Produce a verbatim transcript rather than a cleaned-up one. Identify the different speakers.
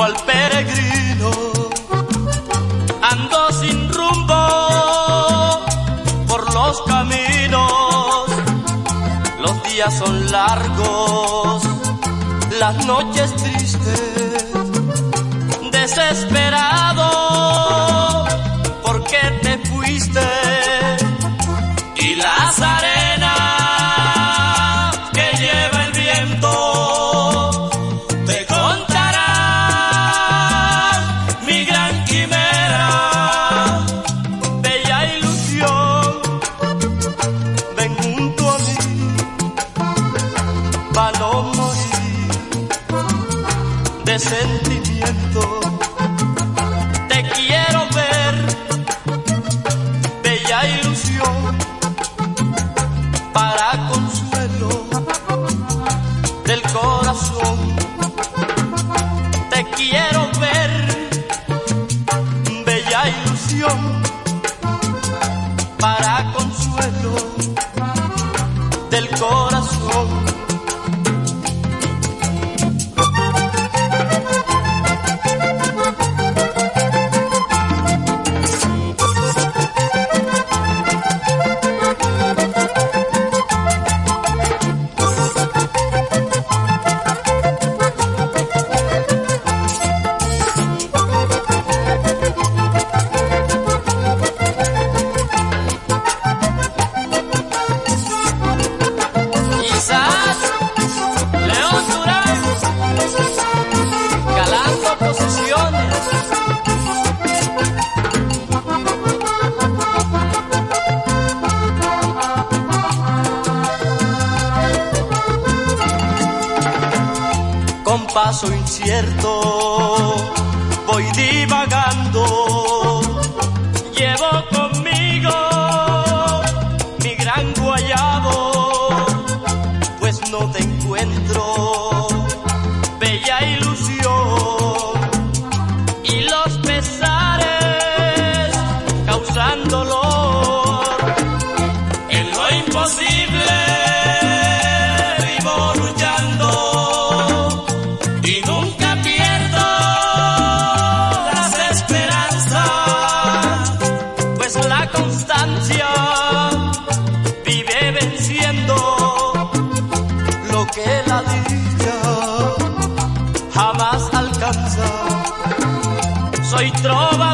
Speaker 1: cual peregrino, ando sin rumbo por los caminos. Los días son largos, las noches tristes, desesperado porque te fuiste, y las arenas que lleva el viento te contarán mi gran quimera, bella ilusión. Ven junto a mí para no morir de sentimiento. Te quiero ver, bella ilusión, para consuelo del corazón. Te quiero ver, bella ilusión, para consuelo del corazón. Con paso incierto voy divagando, llevo conmigo mi gran guayabo, pues no te encuentro, bella ilusión, y los pesares causan dolor. En lo imposible vivo luchando y nunca pierdo las esperanzas, pues la constancia vive venciendo lo que la dicha jamás alcanza. Soy trova